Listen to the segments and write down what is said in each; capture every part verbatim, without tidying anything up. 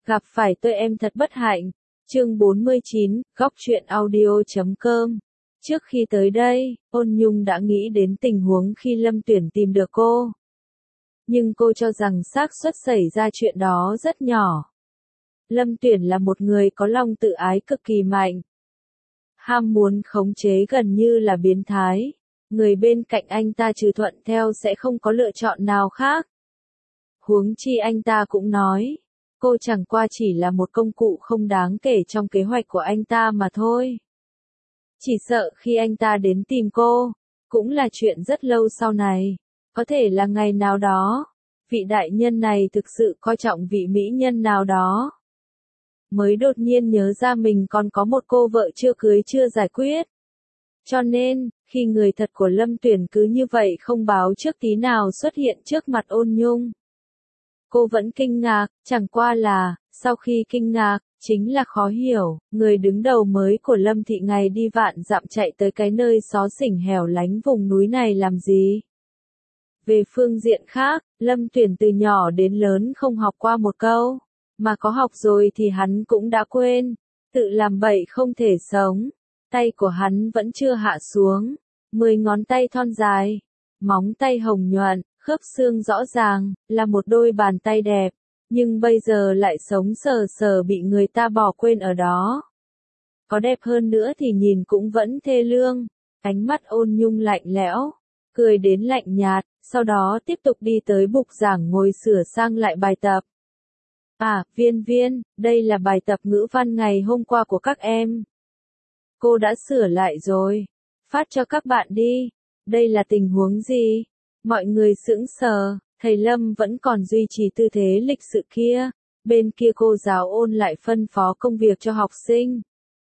Gặp phải tôi em thật bất hạnh. Chương bốn mươi chín, góc truyện audio chấm com. Trước khi tới đây, Ôn Nhung đã nghĩ đến tình huống khi Lâm Tuyển tìm được cô. Nhưng cô cho rằng xác suất xảy ra chuyện đó rất nhỏ. Lâm Tuyển là một người có lòng tự ái cực kỳ mạnh. Ham muốn khống chế gần như là biến thái. Người bên cạnh anh ta trừ thuận theo sẽ không có lựa chọn nào khác. Huống chi anh ta cũng nói, cô chẳng qua chỉ là một công cụ không đáng kể trong kế hoạch của anh ta mà thôi. Chỉ sợ khi anh ta đến tìm cô, cũng là chuyện rất lâu sau này, có thể là ngày nào đó, vị đại nhân này thực sự coi trọng vị mỹ nhân nào đó. Mới đột nhiên nhớ ra mình còn có một cô vợ chưa cưới chưa giải quyết. Cho nên, khi người thật của Lâm Tuyển cứ như vậy không báo trước tí nào xuất hiện trước mặt Ôn Nhung. Cô vẫn kinh ngạc, chẳng qua là, sau khi kinh ngạc, chính là khó hiểu, người đứng đầu mới của Lâm Thị ngày đi vạn dặm chạy tới cái nơi xó xỉnh hẻo lánh vùng núi này làm gì? Về phương diện khác, Lâm Tuyển từ nhỏ đến lớn không học qua một câu, mà có học rồi thì hắn cũng đã quên, tự làm bậy không thể sống, tay của hắn vẫn chưa hạ xuống, mười ngón tay thon dài, móng tay hồng nhuận, khớp xương rõ ràng, là một đôi bàn tay đẹp, nhưng bây giờ lại sống sờ sờ bị người ta bỏ quên ở đó. Có đẹp hơn nữa thì nhìn cũng vẫn thê lương, ánh mắt Ôn Nhung lạnh lẽo, cười đến lạnh nhạt, sau đó tiếp tục đi tới bục giảng ngồi sửa sang lại bài tập. À, Viên Viên, đây là bài tập ngữ văn ngày hôm qua của các em. Cô đã sửa lại rồi, phát cho các bạn đi, đây là tình huống gì? Mọi người sững sờ, thầy Lâm vẫn còn duy trì tư thế lịch sự kia, bên kia cô giáo Ôn lại phân phó công việc cho học sinh.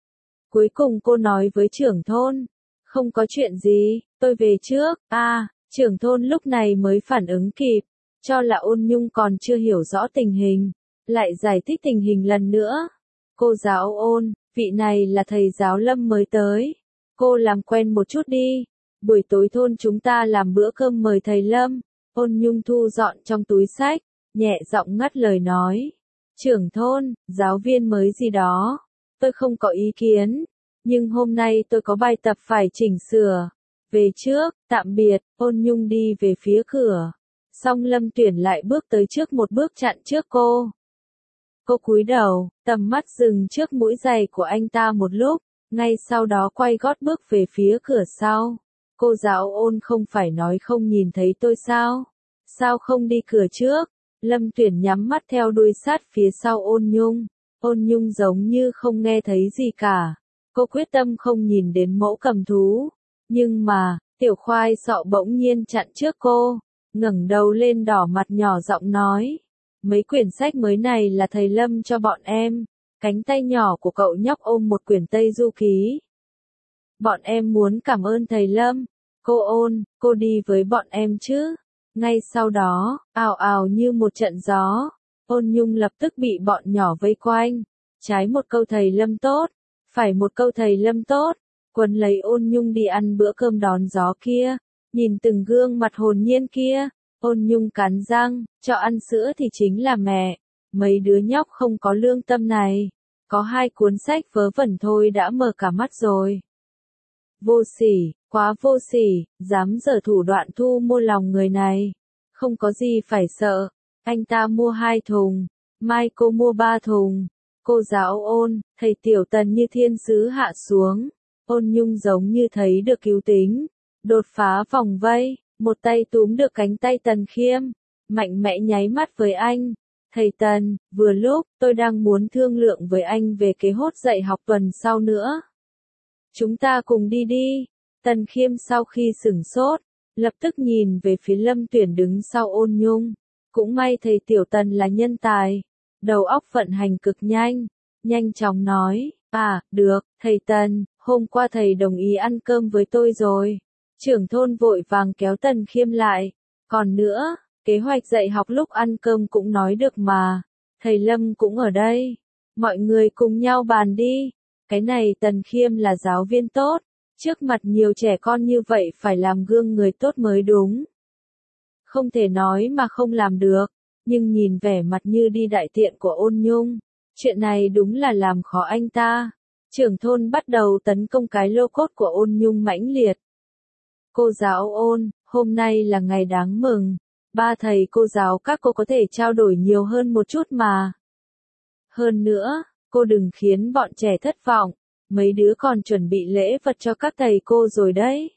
Cuối cùng cô nói với trưởng thôn, không có chuyện gì, tôi về trước, à, trưởng thôn lúc này mới phản ứng kịp, cho là Ôn Nhung còn chưa hiểu rõ tình hình, lại giải thích tình hình lần nữa. Cô giáo Ôn, vị này là thầy giáo Lâm mới tới, cô làm quen một chút đi. Buổi tối thôn chúng ta làm bữa cơm mời thầy Lâm. Ôn Nhung thu dọn trong túi sách, nhẹ giọng ngắt lời nói. Trưởng thôn, giáo viên mới gì đó, tôi không có ý kiến, nhưng hôm nay tôi có bài tập phải chỉnh sửa. Về trước, tạm biệt. Ôn Nhung đi về phía cửa. Song Lâm Tuyển lại bước tới trước một bước chặn trước cô. Cô cúi đầu, tầm mắt dừng trước mũi giày của anh ta một lúc, ngay sau đó quay gót bước về phía cửa sau. Cô giáo Ôn không phải nói không nhìn thấy tôi sao? Sao không đi cửa trước? Lâm Tuyển nhắm mắt theo đuôi sát phía sau Ôn Nhung. Ôn Nhung giống như không nghe thấy gì cả. Cô quyết tâm không nhìn đến mẫu cầm thú. Nhưng mà, tiểu khoai sọ bỗng nhiên chặn trước cô. Ngẩng đầu lên đỏ mặt nhỏ giọng nói. Mấy quyển sách mới này là thầy Lâm cho bọn em. Cánh tay nhỏ của cậu nhóc ôm một quyển Tây Du Ký. Bọn em muốn cảm ơn thầy Lâm. Cô Ôn, cô đi với bọn em chứ? Ngay sau đó, ào ào như một trận gió, Ôn Nhung lập tức bị bọn nhỏ vây quanh. Trái một câu thầy Lâm tốt, phải một câu thầy Lâm tốt, quấn lấy Ôn Nhung đi ăn bữa cơm đón gió kia. Nhìn từng gương mặt hồn nhiên kia, Ôn Nhung cắn răng, cho ăn sữa thì chính là mẹ. Mấy đứa nhóc không có lương tâm này, có hai cuốn sách vớ vẩn thôi đã mở cả mắt rồi. Vô sỉ, quá vô sỉ, dám giở thủ đoạn thu mua lòng người này. Không có gì phải sợ, anh ta mua hai thùng, mai cô mua ba thùng. Cô giáo Ôn, thầy Tiểu Tần như thiên sứ hạ xuống. Ôn Nhung giống như thấy được cứu tính, đột phá vòng vây, một tay túm được cánh tay Tần Khiêm, mạnh mẽ nháy mắt với anh. Thầy Tần, vừa lúc, tôi đang muốn thương lượng với anh về kế hốt dạy học tuần sau nữa. Chúng ta cùng đi đi. Tần Khiêm sau khi sửng sốt, lập tức nhìn về phía Lâm Tuyển đứng sau Ôn Nhung. Cũng may thầy Tiểu Tần là nhân tài, đầu óc vận hành cực nhanh, nhanh chóng nói, à, được, thầy Tần, hôm qua thầy đồng ý ăn cơm với tôi rồi. Trưởng thôn vội vàng kéo Tần Khiêm lại, còn nữa, kế hoạch dạy học lúc ăn cơm cũng nói được mà, thầy Lâm cũng ở đây, mọi người cùng nhau bàn đi. Cái này Tần Khiêm là giáo viên tốt, trước mặt nhiều trẻ con như vậy phải làm gương người tốt mới đúng. Không thể nói mà không làm được, nhưng nhìn vẻ mặt như đi đại tiện của Ôn Nhung, Chuyện này đúng là làm khó anh ta. Trưởng thôn bắt đầu tấn công cái lô cốt của Ôn Nhung mãnh liệt. Cô giáo Ôn, hôm nay là ngày đáng mừng. Ba thầy cô giáo các cô có thể trao đổi nhiều hơn một chút mà. Hơn nữa, cô đừng khiến bọn trẻ thất vọng. Mấy đứa còn chuẩn bị lễ vật cho các thầy cô rồi đấy.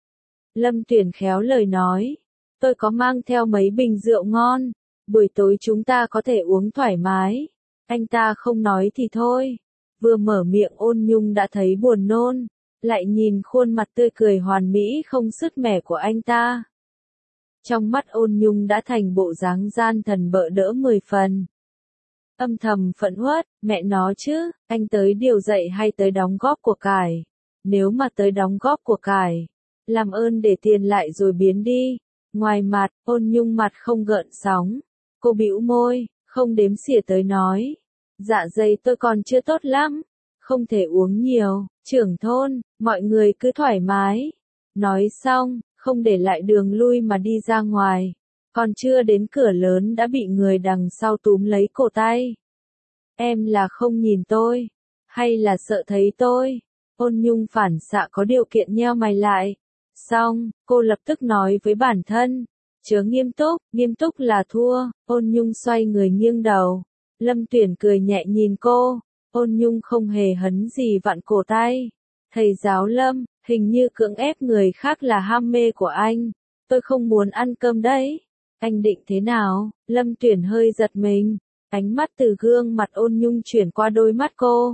Lâm Tuyển khéo lời nói. Tôi có mang theo mấy bình rượu ngon. Buổi tối chúng ta có thể uống thoải mái. Anh ta không nói thì thôi. Vừa mở miệng Ôn Nhung đã thấy buồn nôn. Lại nhìn khuôn mặt tươi cười hoàn mỹ không sứt mẻ của anh ta. Trong mắt Ôn Nhung đã thành bộ dáng gian thần bợ đỡ mười phần. Âm thầm phẫn uất, mẹ nó chứ, anh tới điều dạy hay tới đóng góp của cải. Nếu mà tới đóng góp của cải, làm ơn để tiền lại rồi biến đi. Ngoài mặt, Ôn Nhung mặt không gợn sóng. Cô bĩu môi, không đếm xỉa tới nói. Dạ dày tôi còn chưa tốt lắm. Không thể uống nhiều, trưởng thôn, mọi người cứ thoải mái. Nói xong, không để lại đường lui mà đi ra ngoài. Còn chưa đến cửa lớn đã bị người đằng sau túm lấy cổ tay. Em là không nhìn tôi, hay là sợ thấy tôi? Ôn Nhung phản xạ có điều kiện nheo mày lại. Xong, cô lập tức nói với bản thân. Chớ nghiêm túc, nghiêm túc là thua. Ôn Nhung xoay người nghiêng đầu. Lâm Tuyển cười nhẹ nhìn cô. Ôn Nhung không hề hấn gì vặn cổ tay. Thầy giáo Lâm, hình như cưỡng ép người khác là ham mê của anh. Tôi không muốn ăn cơm đấy. Anh định thế nào? Lâm Tuyển hơi giật mình. Ánh mắt từ gương mặt Ôn Nhung chuyển qua đôi mắt cô.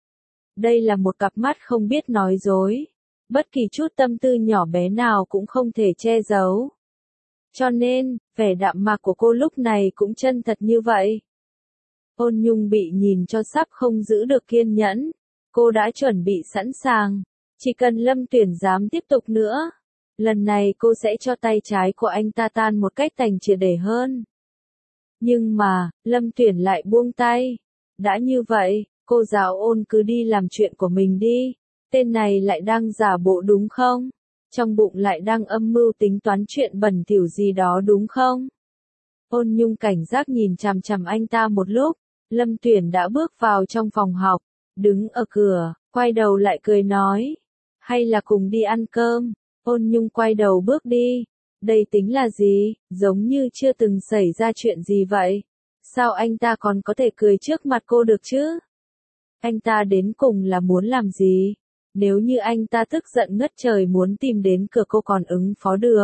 Đây là một cặp mắt không biết nói dối. Bất kỳ chút tâm tư nhỏ bé nào cũng không thể che giấu. Cho nên, vẻ đạm mạc của cô lúc này cũng chân thật như vậy. Ôn Nhung bị nhìn cho sắp không giữ được kiên nhẫn. Cô đã chuẩn bị sẵn sàng. Chỉ cần Lâm Tuyển dám tiếp tục nữa. Lần này cô sẽ cho tay trái của anh ta tan một cách tành triệt để hơn. Nhưng mà, Lâm Tuyển lại buông tay. Đã như vậy, cô giáo Ôn cứ đi làm chuyện của mình đi. Tên này lại đang giả bộ đúng không? Trong bụng lại đang âm mưu tính toán chuyện bẩn thỉu gì đó đúng không? Ôn Nhung cảnh giác nhìn chằm chằm anh ta một lúc. Lâm Tuyển đã bước vào trong phòng học. Đứng ở cửa, quay đầu lại cười nói. Hay là cùng đi ăn cơm? Ôn Nhung quay đầu bước đi. Đây tính là gì? Giống như chưa từng xảy ra chuyện gì vậy? Sao anh ta còn có thể cười trước mặt cô được chứ? Anh ta đến cùng là muốn làm gì? Nếu như anh ta tức giận ngất trời muốn tìm đến cửa cô còn ứng phó được.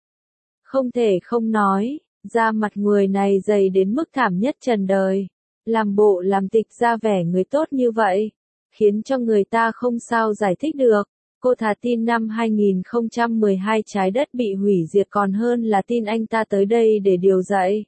Không thể không nói, da mặt người này dày đến mức thảm nhất trần đời. Làm bộ làm tịch ra vẻ người tốt như vậy, khiến cho người ta không sao giải thích được. Cô thà tin năm hai nghìn không trăm mười hai trái đất bị hủy diệt còn hơn là tin anh ta tới đây để điều dạy.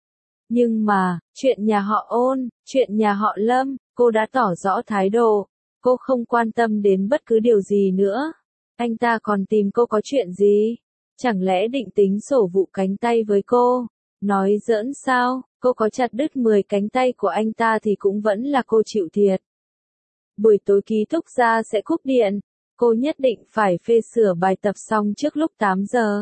Nhưng mà, chuyện nhà họ Ôn, chuyện nhà họ Lâm, cô đã tỏ rõ thái độ. Cô không quan tâm đến bất cứ điều gì nữa. Anh ta còn tìm cô có chuyện gì? Chẳng lẽ định tính sổ vụ cánh tay với cô? Nói giỡn sao, cô có chặt đứt mười cánh tay của anh ta thì cũng vẫn là cô chịu thiệt. Buổi tối ký túc xá sẽ cúp điện. Cô nhất định phải phê sửa bài tập xong trước lúc tám giờ.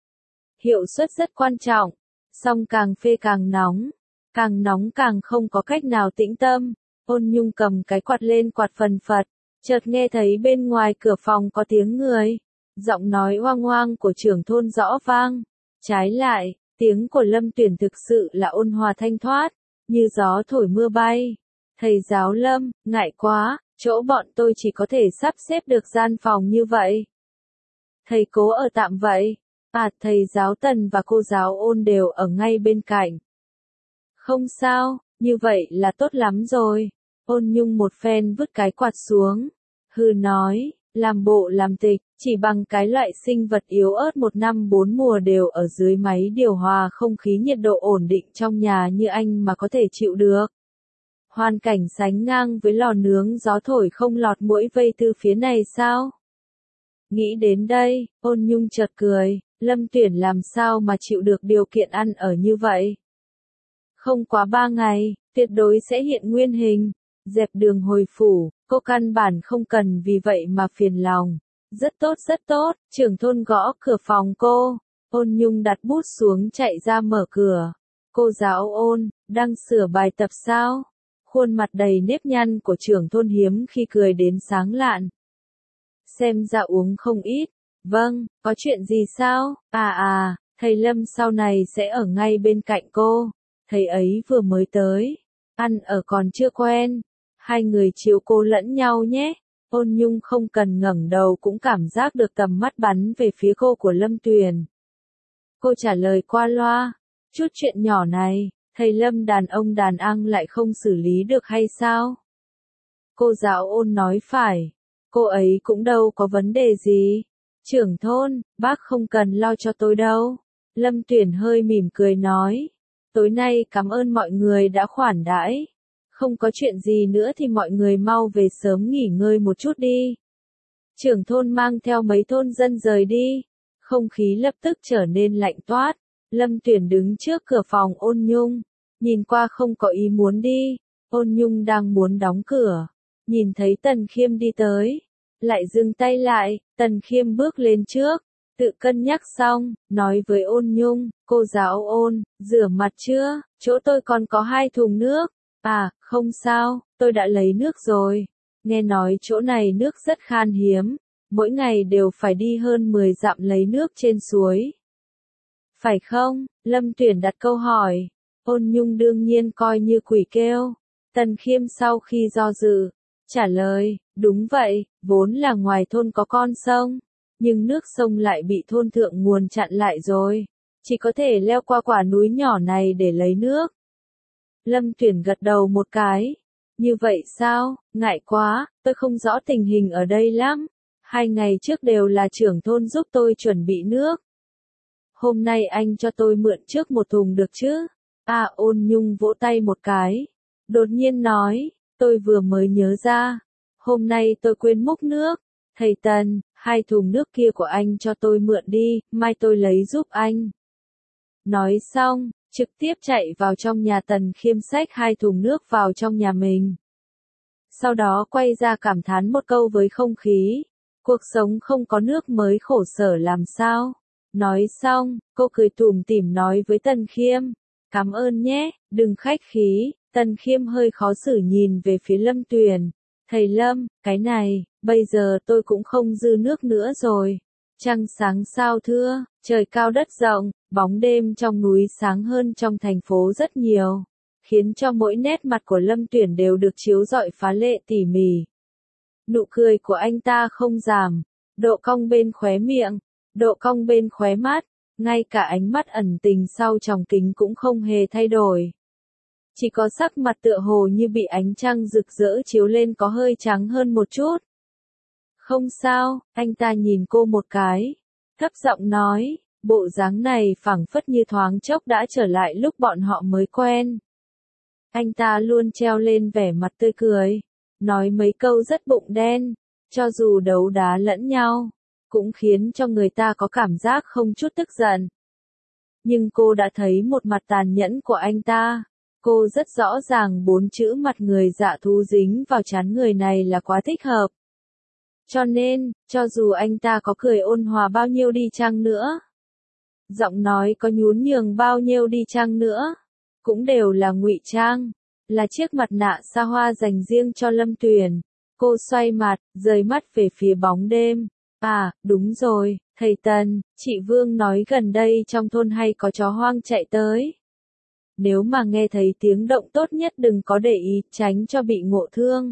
Hiệu suất rất quan trọng. Xong càng phê càng nóng. Càng nóng càng không có cách nào tĩnh tâm. Ôn Nhung cầm cái quạt lên quạt phần phật. Chợt nghe thấy bên ngoài cửa phòng có tiếng người. Giọng nói oang oang của trưởng thôn rõ vang. Trái lại, tiếng của Lâm Tuyển thực sự là ôn hòa thanh thoát. Như gió thổi mưa bay. Thầy giáo Lâm, ngại quá. Chỗ bọn tôi chỉ có thể sắp xếp được gian phòng như vậy. Thầy cố ở tạm vậy. À, thầy giáo Tần và cô giáo Ôn đều ở ngay bên cạnh. Không sao, như vậy là tốt lắm rồi. Ôn Nhung một phen vứt cái quạt xuống. Hừ nói, làm bộ làm tịch, chỉ bằng cái loại sinh vật yếu ớt một năm bốn mùa đều ở dưới máy điều hòa không khí nhiệt độ ổn định trong nhà như anh mà có thể chịu được. Hoàn cảnh sánh ngang với lò nướng gió thổi không lọt mũi vây từ phía này sao? Nghĩ đến đây, Ôn Nhung chợt cười, Lâm Tuyển làm sao mà chịu được điều kiện ăn ở như vậy? Không quá ba ngày, tuyệt đối sẽ hiện nguyên hình, dẹp đường hồi phủ, cô căn bản không cần vì vậy mà phiền lòng. Rất tốt rất tốt, trưởng thôn gõ cửa phòng cô, Ôn Nhung đặt bút xuống chạy ra mở cửa. Cô giáo Ôn, đang sửa bài tập sao? Khuôn mặt đầy nếp nhăn của trưởng thôn hiếm khi cười đến sáng lạn. Xem ra uống không ít. Vâng, có chuyện gì sao? À à, thầy Lâm sau này sẽ ở ngay bên cạnh cô. Thầy ấy vừa mới tới. Ăn ở còn chưa quen. Hai người chiếu cố lẫn nhau nhé. Ôn Nhung không cần ngẩng đầu cũng cảm giác được tầm mắt bắn về phía cô của Lâm Tuyền. Cô trả lời qua loa. Chút chuyện nhỏ này, thầy Lâm đàn ông đàn ăn lại không xử lý được hay sao? Cô giáo Ôn nói phải. Cô ấy cũng đâu có vấn đề gì. Trưởng thôn, bác không cần lo cho tôi đâu. Lâm Tuyền hơi mỉm cười nói. Tối nay cảm ơn mọi người đã khoản đãi. Không có chuyện gì nữa thì mọi người mau về sớm nghỉ ngơi một chút đi. Trưởng thôn mang theo mấy thôn dân rời đi. Không khí lập tức trở nên lạnh toát. Lâm Tuyền đứng trước cửa phòng Ôn Nhung. Nhìn qua không có ý muốn đi. Ôn Nhung đang muốn đóng cửa. Nhìn thấy Tần Khiêm đi tới. Lại dừng tay lại. Tần Khiêm bước lên trước. Tự cân nhắc xong, nói với Ôn Nhung. Cô giáo Ôn, rửa mặt chưa? Chỗ tôi còn có hai thùng nước. À, không sao, tôi đã lấy nước rồi. Nghe nói chỗ này nước rất khan hiếm. Mỗi ngày đều phải đi hơn mười dặm lấy nước trên suối. Phải không? Lâm Tuyền đặt câu hỏi. Ôn Nhung đương nhiên coi như quỷ kêu. Tần Khiêm sau khi do dự, trả lời, đúng vậy, vốn là ngoài thôn có con sông. Nhưng nước sông lại bị thôn thượng nguồn chặn lại rồi. Chỉ có thể leo qua quả núi nhỏ này để lấy nước. Lâm Tuyền gật đầu một cái. Như vậy sao? Ngại quá, tôi không rõ tình hình ở đây lắm. Hai ngày trước đều là trưởng thôn giúp tôi chuẩn bị nước. Hôm nay anh cho tôi mượn trước một thùng được chứ? À, Ôn Nhung vỗ tay một cái. Đột nhiên nói, tôi vừa mới nhớ ra. Hôm nay tôi quên múc nước. Thầy Tần, hai thùng nước kia của anh cho tôi mượn đi, mai tôi lấy giúp anh. Nói xong, trực tiếp chạy vào trong nhà Tần Khiêm xách hai thùng nước vào trong nhà mình. Sau đó quay ra cảm thán một câu với không khí. Cuộc sống không có nước mới khổ sở làm sao? Nói xong, cô cười tủm tỉm nói với Tần Khiêm. Cảm ơn nhé, đừng khách khí. Tần Khiêm hơi khó xử nhìn về phía Lâm Tuyền. Thầy Lâm, cái này, bây giờ tôi cũng không dư nước nữa rồi. Trăng sáng sao thưa, trời cao đất rộng, bóng đêm trong núi sáng hơn trong thành phố rất nhiều, khiến cho mỗi nét mặt của Lâm Tuyền đều được chiếu rọi phá lệ tỉ mỉ. Nụ cười của anh ta không giảm, độ cong bên khóe miệng, độ cong bên khóe mắt, ngay cả ánh mắt ẩn tình sau tròng kính cũng không hề thay đổi. Chỉ có sắc mặt tựa hồ như bị ánh trăng rực rỡ chiếu lên có hơi trắng hơn một chút. Không sao, anh ta nhìn cô một cái, thấp giọng nói, bộ dáng này phảng phất như thoáng chốc đã trở lại lúc bọn họ mới quen. Anh ta luôn treo lên vẻ mặt tươi cười, nói mấy câu rất bụng đen, cho dù đấu đá lẫn nhau, cũng khiến cho người ta có cảm giác không chút tức giận. Nhưng cô đã thấy một mặt tàn nhẫn của anh ta. Cô rất rõ ràng bốn chữ mặt người dạ thú dính vào trán người này là quá thích hợp. Cho nên, cho dù anh ta có cười ôn hòa bao nhiêu đi chăng nữa, giọng nói có nhún nhường bao nhiêu đi chăng nữa, cũng đều là ngụy trang, là chiếc mặt nạ xa hoa dành riêng cho Lâm Tuyền. Cô xoay mặt, rời mắt về phía bóng đêm. À, đúng rồi, thầy Tần, chị Vương nói gần đây trong thôn hay có chó hoang chạy tới. Nếu mà nghe thấy tiếng động tốt nhất đừng có để ý, tránh cho bị ngộ thương.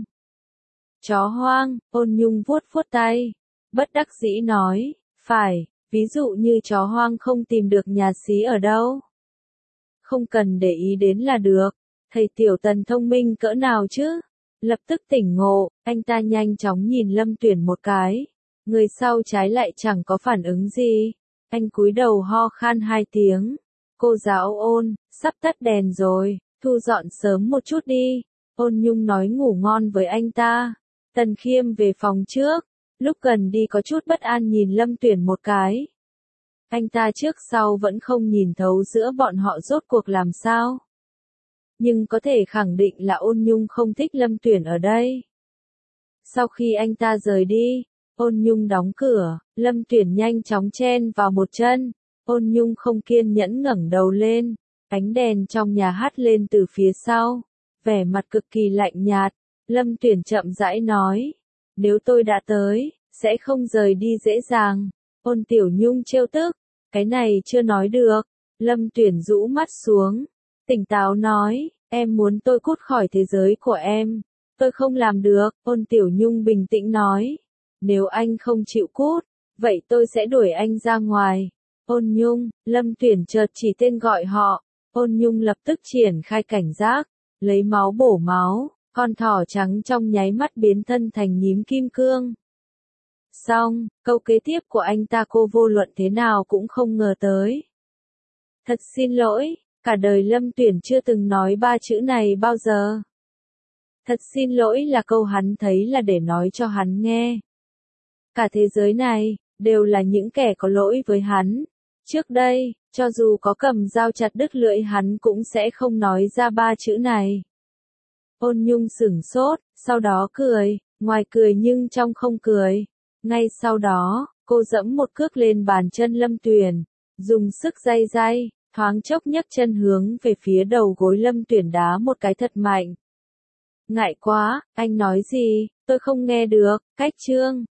Chó hoang, Ôn Nhung vuốt vuốt tay, bất đắc dĩ nói, phải, ví dụ như chó hoang không tìm được nhà xí ở đâu. Không cần để ý đến là được, thầy Tiểu Tần thông minh cỡ nào chứ? Lập tức tỉnh ngộ, anh ta nhanh chóng nhìn Lâm Tuyền một cái, người sau trái lại chẳng có phản ứng gì. Anh cúi đầu ho khan hai tiếng. Cô giáo Ôn, sắp tắt đèn rồi, thu dọn sớm một chút đi. Ôn Nhung nói ngủ ngon với anh ta. Tần Khiêm về phòng trước, lúc gần đi có chút bất an nhìn Lâm Tuyền một cái. Anh ta trước sau vẫn không nhìn thấu giữa bọn họ rốt cuộc làm sao. Nhưng có thể khẳng định là Ôn Nhung không thích Lâm Tuyền ở đây. Sau khi anh ta rời đi, Ôn Nhung đóng cửa, Lâm Tuyền nhanh chóng chen vào một chân. Ôn Nhung không kiên nhẫn ngẩng đầu lên, ánh đèn trong nhà hắt lên từ phía sau. Vẻ mặt cực kỳ lạnh nhạt, Lâm Tuyển chậm rãi nói. Nếu tôi đã tới, sẽ không rời đi dễ dàng. Ôn Tiểu Nhung trêu tức. Cái này chưa nói được. Lâm Tuyển rũ mắt xuống. Tỉnh táo nói, em muốn tôi cút khỏi thế giới của em. Tôi không làm được. Ôn Tiểu Nhung bình tĩnh nói. Nếu anh không chịu cút, vậy tôi sẽ đuổi anh ra ngoài. Ôn Nhung, Lâm Tuyển chợt chỉ tên gọi họ. Ôn Nhung lập tức triển khai cảnh giác, lấy máu bổ máu, con thỏ trắng trong nháy mắt biến thân thành nhím kim cương. Xong, câu kế tiếp của anh ta cô vô luận thế nào cũng không ngờ tới. Thật xin lỗi, cả đời Lâm Tuyển chưa từng nói ba chữ này bao giờ. Thật xin lỗi là câu hắn thấy là để nói cho hắn nghe. Cả thế giới này, đều là những kẻ có lỗi với hắn. Trước đây, cho dù có cầm dao chặt đứt lưỡi hắn cũng sẽ không nói ra ba chữ này. Ôn Nhung sửng sốt, sau đó cười, ngoài cười nhưng trong không cười. Ngay sau đó, cô dẫm một cước lên bàn chân Lâm Tuyển, dùng sức day day, thoáng chốc nhấc chân hướng về phía đầu gối Lâm Tuyển đá một cái thật mạnh. Ngại quá, anh nói gì, tôi không nghe được, cách chương.